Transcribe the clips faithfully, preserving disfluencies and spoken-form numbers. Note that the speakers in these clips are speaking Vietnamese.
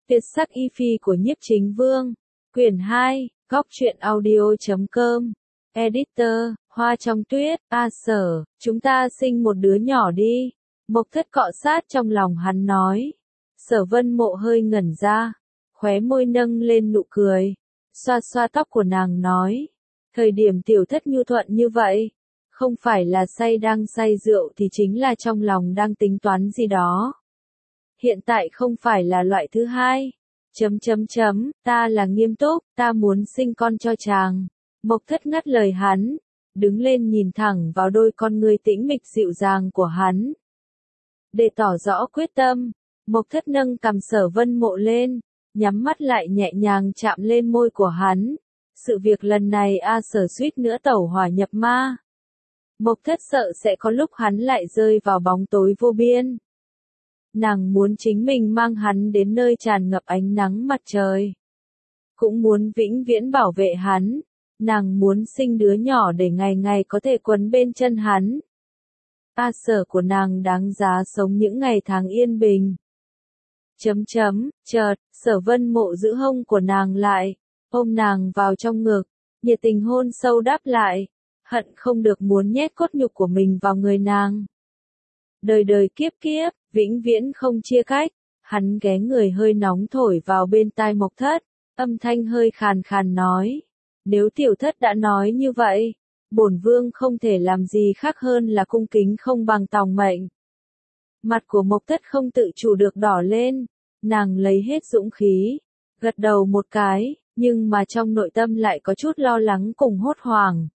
Tuyệt sắc y phi của Nhiếp Chính Vương. Quyển hai, góc truyện audio chấm com. Editor, Hoa trong tuyết, A Sở, chúng ta sinh một đứa nhỏ đi. Mộc Thất cọ sát trong lòng hắn nói. Sở Vân Mộ hơi ngẩn ra, khóe môi nâng lên nụ cười, xoa xoa tóc của nàng nói. Thời điểm tiểu thất nhu thuận như vậy, không phải là say đang say rượu thì chính là trong lòng đang tính toán gì đó. Hiện tại không phải là loại thứ hai. Chấm chấm chấm, ta là nghiêm túc, ta muốn sinh con cho chàng. Mộc Thất ngắt lời hắn, đứng lên nhìn thẳng vào đôi con ngươi tĩnh mịch dịu dàng của hắn. Để tỏ rõ quyết tâm, Mộc Thất nâng cằm Sở Vân Mộ lên, nhắm mắt lại nhẹ nhàng chạm lên môi của hắn. Sự việc lần này A Sở suýt nữa tẩu hỏa nhập ma. Mộc Thất sợ sẽ có lúc hắn lại rơi vào bóng tối vô biên. Nàng muốn chính mình mang hắn đến nơi tràn ngập ánh nắng mặt trời. Cũng muốn vĩnh viễn bảo vệ hắn. Nàng muốn sinh đứa nhỏ để ngày ngày có thể quấn bên chân hắn. A Sở của nàng đáng giá sống những ngày tháng yên bình. Chấm chấm, chợt, Sở Vân Mộ giữ hông của nàng lại, ôm nàng vào trong ngực, nhiệt tình hôn sâu đáp lại, hận không được muốn nhét cốt nhục của mình vào người nàng. Đời đời kiếp kiếp, vĩnh viễn không chia cách, hắn ghé người hơi nóng thổi vào bên tai Mộc Thất, âm thanh hơi khàn khàn nói. Nếu tiểu thất đã nói như vậy, bổn vương không thể làm gì khác hơn là cung kính không bằng tòng mệnh. Mặt của Mộc Thất không tự chủ được đỏ lên, nàng lấy hết dũng khí, gật đầu một cái, nhưng mà trong nội tâm lại có chút lo lắng cùng hốt hoảng.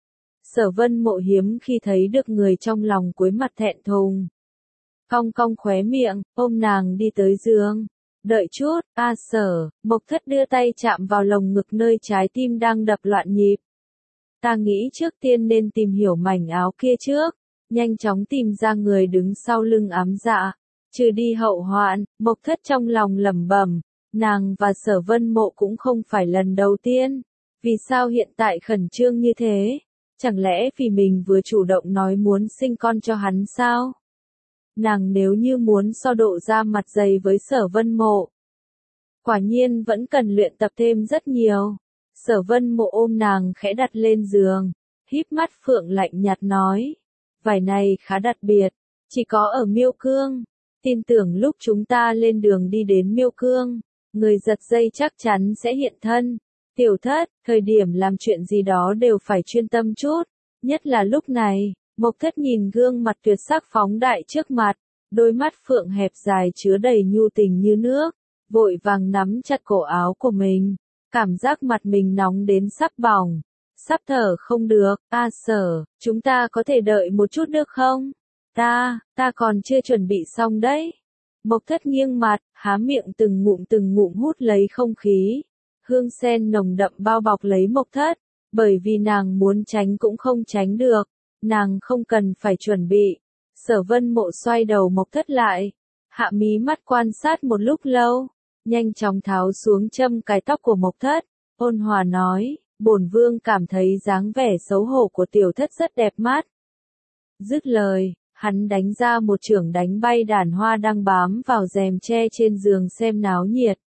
Sở Vân Mộ hiếm khi thấy được người trong lòng cúi mặt thẹn thùng. Cong cong khóe miệng, ôm nàng đi tới giường. Đợi chút, A Sở, Mộc Thất đưa tay chạm vào lồng ngực nơi trái tim đang đập loạn nhịp. Ta nghĩ trước tiên nên tìm hiểu mảnh áo kia trước, nhanh chóng tìm ra người đứng sau lưng ám dạ, trừ đi hậu hoạn. Mộc Thất trong lòng lẩm bẩm, nàng và Sở Vân Mộ cũng không phải lần đầu tiên, vì sao hiện tại khẩn trương như thế? Chẳng lẽ vì mình vừa chủ động nói muốn sinh con cho hắn sao? Nàng nếu như muốn so độ ra mặt dày với Sở Vân Mộ, quả nhiên vẫn cần luyện tập thêm rất nhiều. Sở Vân Mộ ôm nàng khẽ đặt lên giường, híp mắt phượng lạnh nhạt nói, vải này khá đặc biệt, chỉ có ở Miêu Cương, tin tưởng lúc chúng ta lên đường đi đến Miêu Cương, người giật dây chắc chắn sẽ hiện thân. Tiểu Thất, thời điểm làm chuyện gì đó đều phải chuyên tâm chút, nhất là lúc này. Mộc Thất nhìn gương mặt tuyệt sắc phóng đại trước mặt, đôi mắt phượng hẹp dài chứa đầy nhu tình như nước, vội vàng nắm chặt cổ áo của mình, cảm giác mặt mình nóng đến sắp bỏng, sắp thở không được. A Sở, chúng ta có thể đợi một chút được không? Ta, ta còn chưa chuẩn bị xong đấy. Mộc Thất nghiêng mặt, há miệng từng ngụm từng ngụm hút lấy không khí, hương sen nồng đậm bao bọc lấy Mộc Thất, bởi vì nàng muốn tránh cũng không tránh được. Nàng không cần phải chuẩn bị. Sở Vân Mộ xoay đầu Mộc Thất lại, hạ mí mắt quan sát một lúc lâu, nhanh chóng tháo xuống châm cài tóc của Mộc Thất, ôn hòa nói, bổn vương cảm thấy dáng vẻ xấu hổ của tiểu thất rất đẹp mắt. Dứt lời, hắn đánh ra một chưởng đánh bay đàn hoa đang bám vào rèm tre trên giường xem náo nhiệt.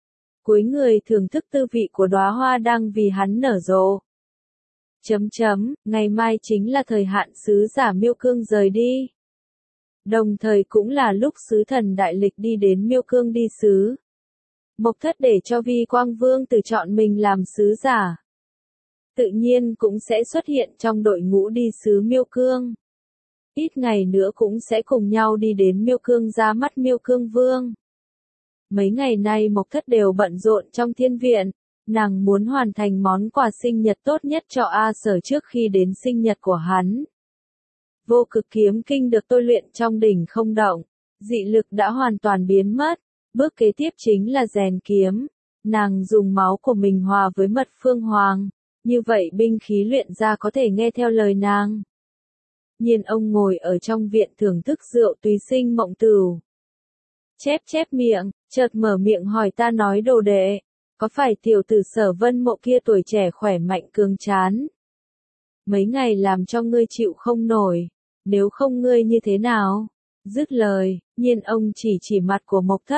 Cúi người thưởng thức tư vị của đóa hoa đang vì hắn nở rộ. Chấm chấm, ngày mai chính là thời hạn sứ giả Miêu Cương rời đi. Đồng thời cũng là lúc sứ thần đại lịch đi đến Miêu Cương đi sứ. Mộc Thất để cho Vi Quang Vương tự chọn mình làm sứ giả. Tự nhiên cũng sẽ xuất hiện trong đội ngũ đi sứ Miêu Cương. Ít ngày nữa cũng sẽ cùng nhau đi đến Miêu Cương ra mắt Miêu Cương Vương. Mấy ngày nay Mộc Thất đều bận rộn trong thiên viện. Nàng muốn hoàn thành món quà sinh nhật tốt nhất cho A Sở trước khi đến sinh nhật của hắn. Vô cực kiếm kinh được tôi luyện trong đỉnh không động, dị lực đã hoàn toàn biến mất, bước kế tiếp chính là rèn kiếm. Nàng dùng máu của mình hòa với mật phương hoàng, như vậy binh khí luyện ra có thể nghe theo lời nàng. Nhiên ông ngồi ở trong viện thưởng thức rượu tùy sinh mộng tửu. Chép chép miệng, chợt mở miệng hỏi ta nói đồ đệ. Có phải tiểu tử Sở Vân Mộ kia tuổi trẻ khỏe mạnh cường tráng? Mấy ngày làm cho ngươi chịu không nổi, nếu không ngươi như thế nào? Dứt lời, Nhiên ông chỉ chỉ mặt của Mộc Thất,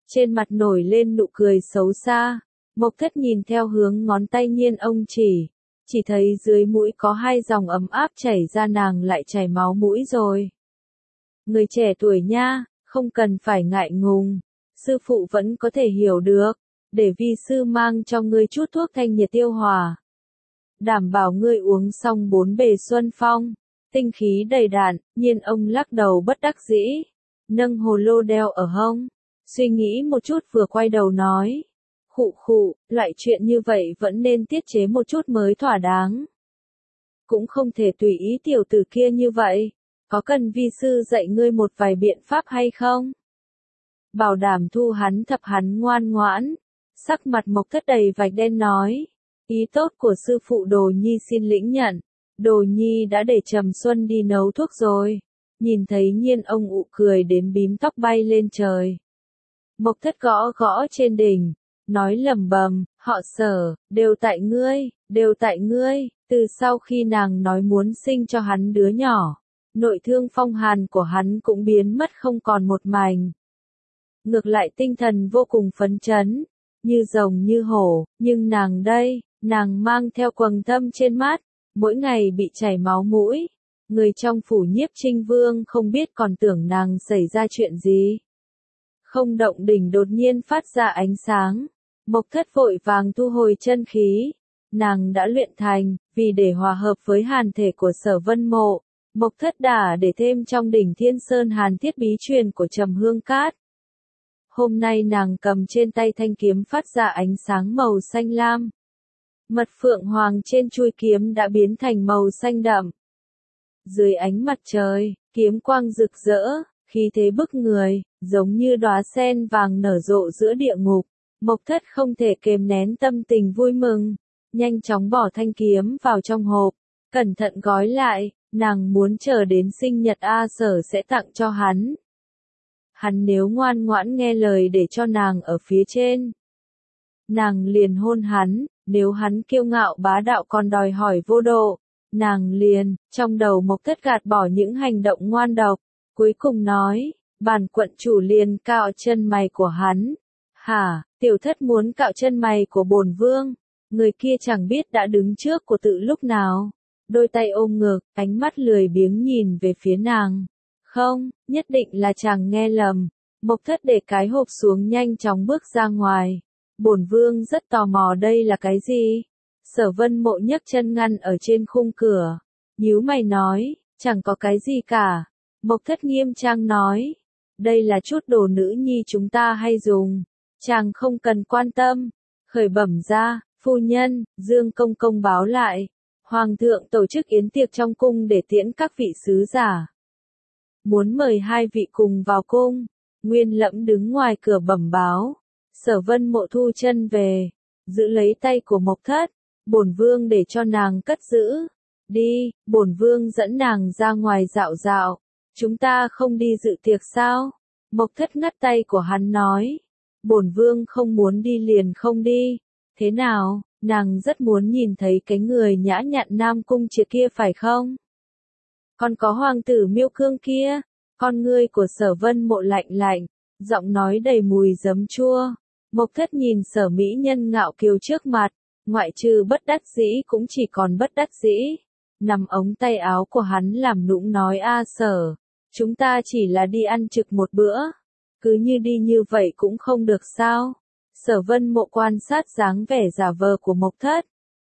trên mặt nổi lên nụ cười xấu xa. Mộc Thất nhìn theo hướng ngón tay Nhiên ông chỉ, chỉ thấy dưới mũi có hai dòng ấm áp chảy ra, nàng lại chảy máu mũi rồi. Người trẻ tuổi nha, không cần phải ngại ngùng, sư phụ vẫn có thể hiểu được, để vi sư mang cho ngươi chút thuốc thanh nhiệt tiêu hòa. Đảm bảo ngươi uống xong bốn bề xuân phong, tinh khí đầy đặn. Nhiên ông lắc đầu bất đắc dĩ, nâng hồ lô đeo ở hông, suy nghĩ một chút vừa quay đầu nói. Khụ khụ, loại chuyện như vậy vẫn nên tiết chế một chút mới thỏa đáng. Cũng không thể tùy ý tiểu tử kia như vậy, có cần vi sư dạy ngươi một vài biện pháp hay không? Bảo đảm thu hắn thập hắn ngoan ngoãn, sắc mặt Mộc Thất đầy vạch đen nói. Ý tốt của sư phụ Đồ Nhi xin lĩnh nhận, Đồ Nhi đã để Trầm Xuân đi nấu thuốc rồi. Nhìn thấy Nhiên ông ụ cười đến bím tóc bay lên trời. Mộc Thất gõ gõ trên đỉnh, nói lầm bầm, họ Sở, đều tại ngươi, đều tại ngươi. Từ sau khi nàng nói muốn sinh cho hắn đứa nhỏ, nội thương phong hàn của hắn cũng biến mất không còn một mảnh. Ngược lại tinh thần vô cùng phấn chấn, như rồng như hổ, nhưng nàng đây, nàng mang theo quầng thâm trên mắt, mỗi ngày bị chảy máu mũi. Người trong phủ Nhiếp Trinh Vương không biết còn tưởng nàng xảy ra chuyện gì. Không động đỉnh đột nhiên phát ra ánh sáng, Mộc Thất vội vàng thu hồi chân khí. Nàng đã luyện thành, vì để hòa hợp với hàn thể của Sở Vân Mộ, Mộc Thất đã để thêm trong đỉnh Thiên Sơn Hàn Thiết bí truyền của Trầm Hương Cát. Hôm nay nàng cầm trên tay thanh kiếm phát ra ánh sáng màu xanh lam. Mật phượng hoàng trên chuôi kiếm đã biến thành màu xanh đậm. Dưới ánh mặt trời, kiếm quang rực rỡ, khí thế bức người, giống như đóa sen vàng nở rộ giữa địa ngục. Mộc Thất không thể kềm nén tâm tình vui mừng, nhanh chóng bỏ thanh kiếm vào trong hộp, cẩn thận gói lại, nàng muốn chờ đến sinh nhật A Sở sẽ tặng cho hắn. Hắn nếu ngoan ngoãn nghe lời để cho nàng ở phía trên, nàng liền hôn hắn. Nếu hắn kiêu ngạo bá đạo còn đòi hỏi vô độ, nàng liền. Trong đầu Mộc Thất gạt bỏ những hành động ngoan độc, cuối cùng nói, bản quận chủ liền cạo chân mày của hắn. Hả, tiểu thất muốn cạo chân mày của bổn vương? Người kia chẳng biết đã đứng trước của tự lúc nào, đôi tay ôm ngực, ánh mắt lười biếng nhìn về phía nàng. Không, nhất định là chàng nghe lầm. Mộc Thất để cái hộp xuống nhanh chóng bước ra ngoài. Bổn vương rất tò mò đây là cái gì? Sở Vân Mộ nhấc chân ngăn ở trên khung cửa, nhíu mày nói, chẳng có cái gì cả. Mộc Thất nghiêm trang nói, đây là chút đồ nữ nhi chúng ta hay dùng, chàng không cần quan tâm. Khởi bẩm ra, phu nhân, Dương công công báo lại, hoàng thượng tổ chức yến tiệc trong cung để tiễn các vị sứ giả. Muốn mời hai vị cùng vào cung. Nguyên Lẫm đứng ngoài cửa bẩm báo. Sở Vân Mộ thu chân về, giữ lấy tay của Mộc Thất, bổn vương để cho nàng cất giữ. Đi, bổn vương dẫn nàng ra ngoài dạo dạo. Chúng ta không đi dự tiệc sao? Mộc Thất ngắt tay của hắn nói, bổn vương không muốn đi liền không đi. Thế nào, nàng rất muốn nhìn thấy cái người nhã nhặn Nam Cung Triệt kia phải không? Còn có hoàng tử Miêu Cương kia. Con ngươi của Sở Vân Mộ lạnh lạnh, giọng nói đầy mùi giấm chua. Mộc Thất nhìn Sở mỹ nhân ngạo kiều trước mặt, ngoại trừ bất đắc dĩ cũng chỉ còn bất đắc dĩ. Nằm ống tay áo của hắn làm nũng nói A Sở, chúng ta chỉ là đi ăn trực một bữa, cứ như đi như vậy cũng không được sao? Sở Vân Mộ quan sát dáng vẻ giả vờ của Mộc Thất.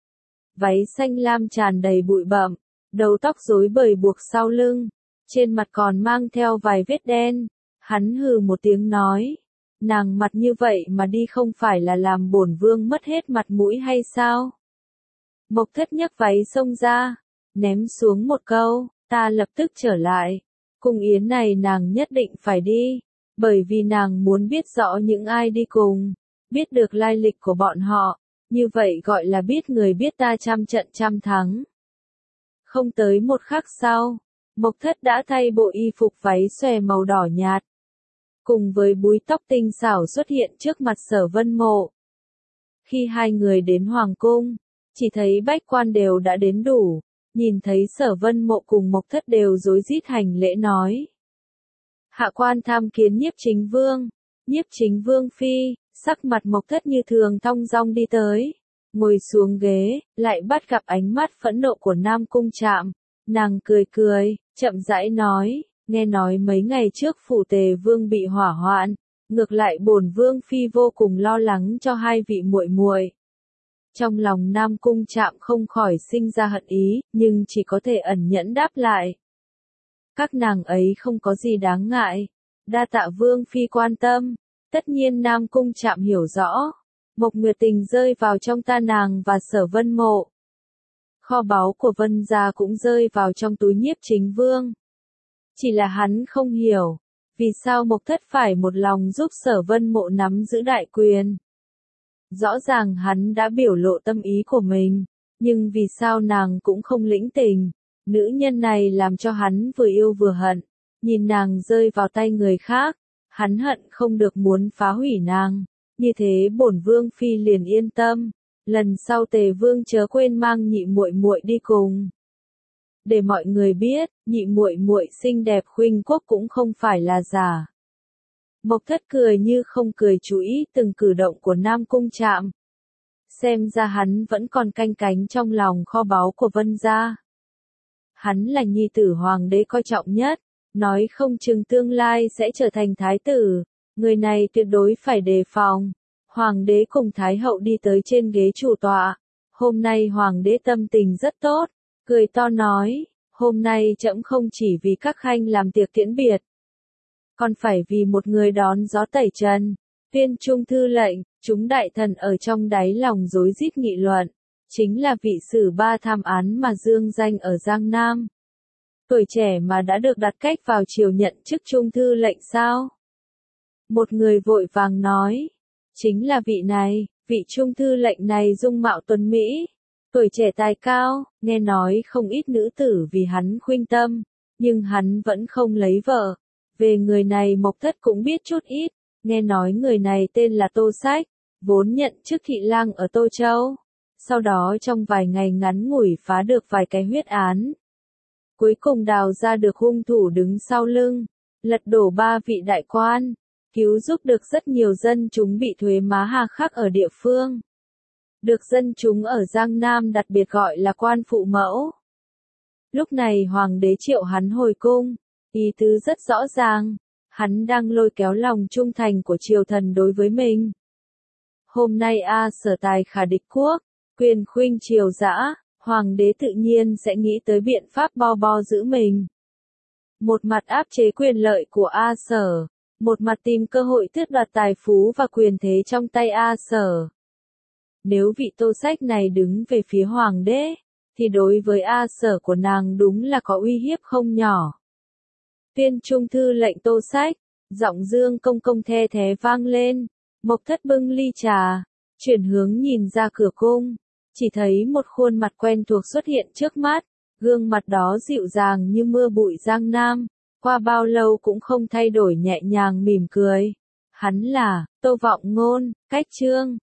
Váy xanh lam tràn đầy bụi bặm, đầu tóc rối bời buộc sau lưng, trên mặt còn mang theo vài vết đen. Hắn hừ một tiếng nói, nàng mặt như vậy mà đi không phải là làm bổn vương mất hết mặt mũi hay sao? Mộc Thất nhấc váy xông ra, ném xuống một câu, ta lập tức trở lại. Cung yến này nàng nhất định phải đi, bởi vì nàng muốn biết rõ những ai đi cùng, biết được lai lịch của bọn họ, như vậy gọi là biết người biết ta trăm trận trăm thắng. Không tới một khắc sau, Mộc Thất đã thay bộ y phục váy xòe màu đỏ nhạt, cùng với búi tóc tinh xảo xuất hiện trước mặt Sở Vân Mộ. Khi hai người đến hoàng cung, chỉ thấy bách quan đều đã đến đủ, nhìn thấy Sở Vân Mộ cùng Mộc Thất đều rối rít hành lễ nói. Hạ quan tham kiến Nhiếp Chính Vương. Nhiếp Chính Vương phi, sắc mặt Mộc Thất như thường thong dong đi tới, ngồi xuống ghế, lại bắt gặp ánh mắt phẫn nộ của Nam Cung Trạm. Nàng cười cười, chậm rãi nói, nghe nói mấy ngày trước phủ Tề Vương bị hỏa hoạn, ngược lại bổn Vương phi vô cùng lo lắng cho hai vị muội muội. Trong lòng Nam Cung Trạm không khỏi sinh ra hận ý, nhưng chỉ có thể ẩn nhẫn đáp lại. Các nàng ấy không có gì đáng ngại, đa tạ Vương phi quan tâm. Tất nhiên Nam Cung Trạm hiểu rõ, Mộc Nguyệt Tình rơi vào trong ta nàng và Sở Vân Mộ. Kho báu của Vân gia cũng rơi vào trong túi Nhiếp Chính Vương. Chỉ là hắn không hiểu, vì sao Mộc Thất phải một lòng giúp Sở Vân Mộ nắm giữ đại quyền. Rõ ràng hắn đã biểu lộ tâm ý của mình, nhưng vì sao nàng cũng không lĩnh tình. Nữ nhân này làm cho hắn vừa yêu vừa hận, nhìn nàng rơi vào tay người khác, hắn hận không được muốn phá hủy nàng, như thế bổn Vương phi liền yên tâm, lần sau Tề Vương chớ quên mang nhị muội muội đi cùng. Để mọi người biết, nhị muội muội xinh đẹp khuynh quốc cũng không phải là giả. Mộc Thất cười như không cười, chú ý từng cử động của Nam Cung Trạm. Xem ra hắn vẫn còn canh cánh trong lòng kho báu của Vân gia. Hắn là nhi tử hoàng đế coi trọng nhất, nói không chừng tương lai sẽ trở thành thái tử, người này tuyệt đối phải đề phòng. Hoàng đế cùng thái hậu đi tới trên ghế chủ tọa, hôm nay hoàng đế tâm tình rất tốt, cười to nói, hôm nay trẫm không chỉ vì các khanh làm tiệc tiễn biệt, còn phải vì một người đón gió tẩy trần. Viên trung thư lệnh, chúng đại thần ở trong đáy lòng rối rít nghị luận, chính là vị sử ba tham án mà dương danh ở Giang Nam. Tuổi trẻ mà đã được đặt cách vào triều nhận chức trung thư lệnh sao? Một người vội vàng nói, chính là vị này, vị trung thư lệnh này dung mạo tuấn mỹ, tuổi trẻ tài cao, nghe nói không ít nữ tử vì hắn khuynh tâm, nhưng hắn vẫn không lấy vợ. Về người này Mộc Thất cũng biết chút ít, nghe nói người này tên là Tô Sách, vốn nhận chức thị lang ở Tô Châu, sau đó trong vài ngày ngắn ngủi phá được vài cái huyết án. Cuối cùng đào ra được hung thủ đứng sau lưng, lật đổ ba vị đại quan, cứu giúp được rất nhiều dân chúng bị thuế má hà khắc ở địa phương. Được dân chúng ở Giang Nam đặc biệt gọi là quan phụ mẫu. Lúc này hoàng đế triệu hắn hồi cung, ý tứ rất rõ ràng, hắn đang lôi kéo lòng trung thành của triều thần đối với mình. Hôm nay a sở tài khả địch quốc, quyền khuynh triều dã, hoàng đế tự nhiên sẽ nghĩ tới biện pháp bo bo giữ mình. Một mặt áp chế quyền lợi của A Sở, một mặt tìm cơ hội tước đoạt tài phú và quyền thế trong tay A Sở. Nếu vị Tô Sách này đứng về phía hoàng đế, thì đối với A Sở của nàng đúng là có uy hiếp không nhỏ. Viên trung thư lệnh Tô Sách, giọng Dương công công the thé vang lên, Mộc Thất bưng ly trà, chuyển hướng nhìn ra cửa cung, chỉ thấy một khuôn mặt quen thuộc xuất hiện trước mắt, gương mặt đó dịu dàng như mưa bụi Giang Nam, qua bao lâu cũng không thay đổi nhẹ nhàng mỉm cười. Hắn là, Tô Vọng Ngôn, Cách Trương.